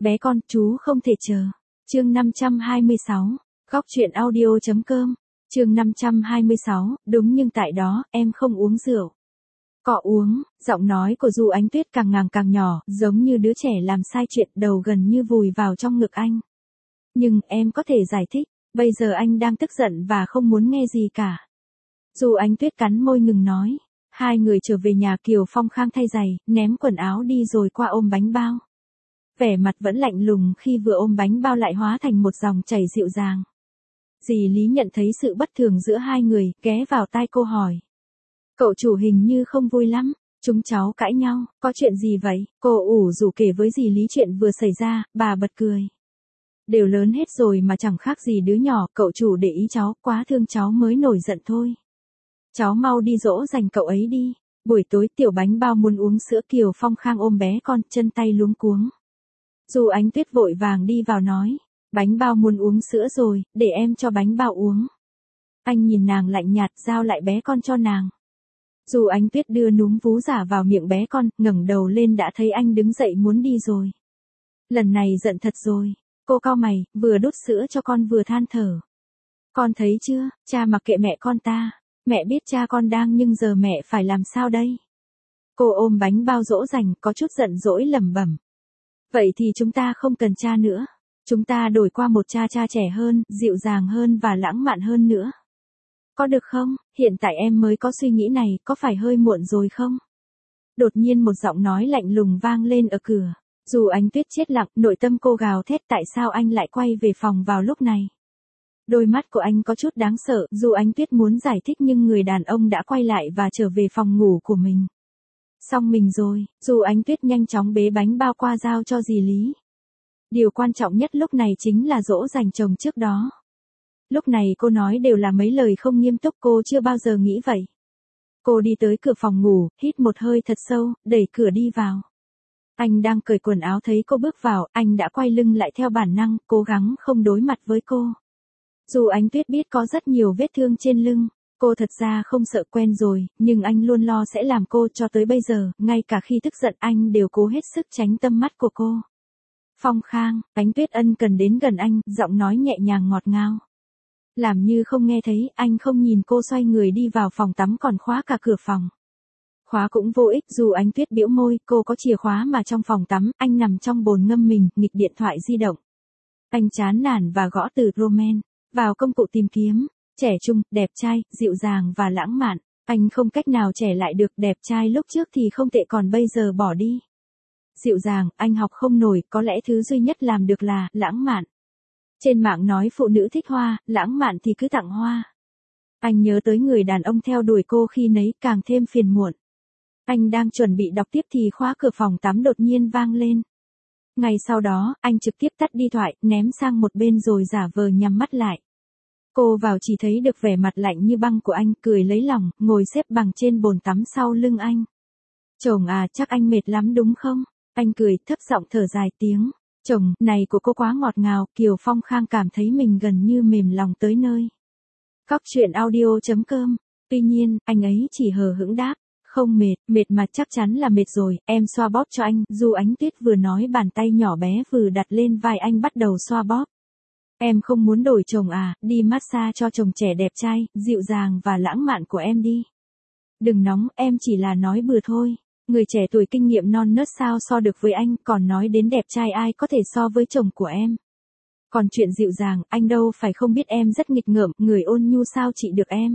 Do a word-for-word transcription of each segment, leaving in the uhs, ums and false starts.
bé con, chú không thể chờ. Chương năm trăm hai mươi sáu, Góc truyện audio chấm com. Chương năm trăm hai mươi sáu, đúng nhưng tại đó, em không uống rượu. Cọ uống, giọng nói của Du Ánh Tuyết càng ngàng càng nhỏ, giống như đứa trẻ làm sai chuyện, đầu gần như vùi vào trong ngực anh. Nhưng, em có thể giải thích, bây giờ anh đang tức giận và không muốn nghe gì cả. Du Ánh Tuyết cắn môi ngừng nói. Hai người trở về nhà, Kiều Phong Khang thay giày, ném quần áo đi rồi qua ôm bánh bao. Vẻ mặt vẫn lạnh lùng khi vừa ôm bánh bao lại hóa thành một dòng chảy dịu dàng. Dì Lý nhận thấy sự bất thường giữa hai người, ghé vào tai cô hỏi. Cậu chủ hình như không vui lắm, chúng cháu cãi nhau, có chuyện gì vậy? Cô ủ rủ kể với dì Lý chuyện vừa xảy ra, bà bật cười. Đều lớn hết rồi mà chẳng khác gì đứa nhỏ, cậu chủ để ý cháu, quá thương cháu mới nổi giận thôi. Cháu mau đi dỗ dành cậu ấy đi. Buổi tối Tiểu Bánh Bao muốn uống sữa, Kiều Phong Khang ôm bé con, chân tay luống cuống. Du Ánh Tuyết vội vàng đi vào nói. Bánh Bao muốn uống sữa rồi, để em cho Bánh Bao uống. Anh nhìn nàng lạnh nhạt, giao lại bé con cho nàng. Du Ánh Tuyết đưa núm vú giả vào miệng bé con, ngẩng đầu lên đã thấy anh đứng dậy muốn đi rồi. Lần này giận thật rồi. Cô cau mày, vừa đút sữa cho con vừa than thở. Con thấy chưa, cha mặc kệ mẹ con ta. Mẹ biết cha con đang nhưng giờ mẹ phải làm sao đây? Cô ôm Bánh Bao dỗ dành, có chút giận dỗi lẩm bẩm. Vậy thì chúng ta không cần cha nữa. Chúng ta đổi qua một cha cha trẻ hơn, dịu dàng hơn và lãng mạn hơn nữa. Có được không? Hiện tại em mới có suy nghĩ này, có phải hơi muộn rồi không? Đột nhiên một giọng nói lạnh lùng vang lên ở cửa. Dù Ánh Tuyết chết lặng, nội tâm cô gào thét, tại sao anh lại quay về phòng vào lúc này? Đôi mắt của anh có chút đáng sợ, dù Ánh Tuyết muốn giải thích nhưng người đàn ông đã quay lại và trở về phòng ngủ của mình. Xong mình rồi, dù Ánh Tuyết nhanh chóng bế Bánh Bao qua giao cho dì Lý. Điều quan trọng nhất lúc này chính là dỗ dành chồng trước đó. Lúc này cô nói đều là mấy lời không nghiêm túc, cô chưa bao giờ nghĩ vậy. Cô đi tới cửa phòng ngủ, hít một hơi thật sâu, đẩy cửa đi vào. Anh đang cởi quần áo thấy cô bước vào, anh đã quay lưng lại theo bản năng, cố gắng không đối mặt với cô. Dù Ánh Tuyết biết có rất nhiều vết thương trên lưng, cô thật ra không sợ, quen rồi, nhưng anh luôn lo sẽ làm cô, cho tới bây giờ, ngay cả khi tức giận anh đều cố hết sức tránh tầm mắt của cô. Phong Khang, Ánh Tuyết ân cần đến gần anh, giọng nói nhẹ nhàng ngọt ngào. Làm như không nghe thấy, anh không nhìn cô xoay người đi vào phòng tắm còn khóa cả cửa phòng. Khóa cũng vô ích, dù Ánh Tuyết bĩu môi, cô có chìa khóa mà trong phòng tắm, anh nằm trong bồn ngâm mình, nghịch điện thoại di động. Anh chán nản và gõ từ Roman vào công cụ tìm kiếm. Trẻ trung, đẹp trai, dịu dàng và lãng mạn. Anh không cách nào trẻ lại được, đẹp trai lúc trước thì không tệ còn bây giờ bỏ đi. Dịu dàng, anh học không nổi, có lẽ thứ duy nhất làm được là lãng mạn. Trên mạng nói phụ nữ thích hoa, lãng mạn thì cứ tặng hoa. Anh nhớ tới người đàn ông theo đuổi cô khi nấy, càng thêm phiền muộn. Anh đang chuẩn bị đọc tiếp thì khóa cửa phòng tắm đột nhiên vang lên. Ngay sau đó, anh trực tiếp tắt đi thoại, ném sang một bên rồi giả vờ nhắm mắt lại. Cô vào chỉ thấy được vẻ mặt lạnh như băng của anh, cười lấy lòng, ngồi xếp bằng trên bồn tắm sau lưng anh. Chồng à, chắc anh mệt lắm đúng không? Anh cười, thấp giọng thở dài tiếng. Chồng, này của cô quá ngọt ngào, Kiều Phong Khang cảm thấy mình gần như mềm lòng tới nơi. Góc truyện audio chấm com. Tuy nhiên, anh ấy chỉ hờ hững đáp. Không mệt, mệt mà chắc chắn là mệt rồi, em xoa bóp cho anh. Dù Ánh Tuyết vừa nói bàn tay nhỏ bé vừa đặt lên vai anh bắt đầu xoa bóp. Em không muốn đổi chồng à, đi massage cho chồng trẻ đẹp trai, dịu dàng và lãng mạn của em đi. Đừng nóng, em chỉ là nói bừa thôi. Người trẻ tuổi kinh nghiệm non nớt sao so được với anh, còn nói đến đẹp trai ai có thể so với chồng của em. Còn chuyện dịu dàng, anh đâu phải không biết em rất nghịch ngợm, người ôn nhu sao trị được em.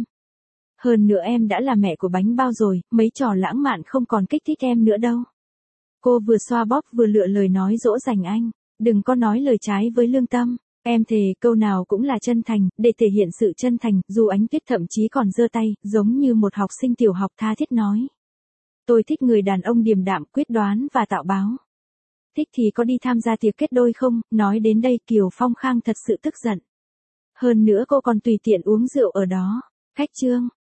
Hơn nữa em đã là mẹ của Bánh Bao rồi, mấy trò lãng mạn không còn kích thích em nữa đâu. Cô vừa xoa bóp vừa lựa lời nói dỗ dành anh. Đừng có nói lời trái với lương tâm. Em thề câu nào cũng là chân thành, để thể hiện sự chân thành, dù Ánh Tuyết thậm chí còn giơ tay, giống như một học sinh tiểu học tha thiết nói. Tôi thích người đàn ông điềm đạm, quyết đoán và tạo báo. Thích thì có đi tham gia tiệc kết đôi không? Nói đến đây Kiều Phong Khang thật sự tức giận. Hơn nữa cô còn tùy tiện uống rượu ở đó. Khách trương,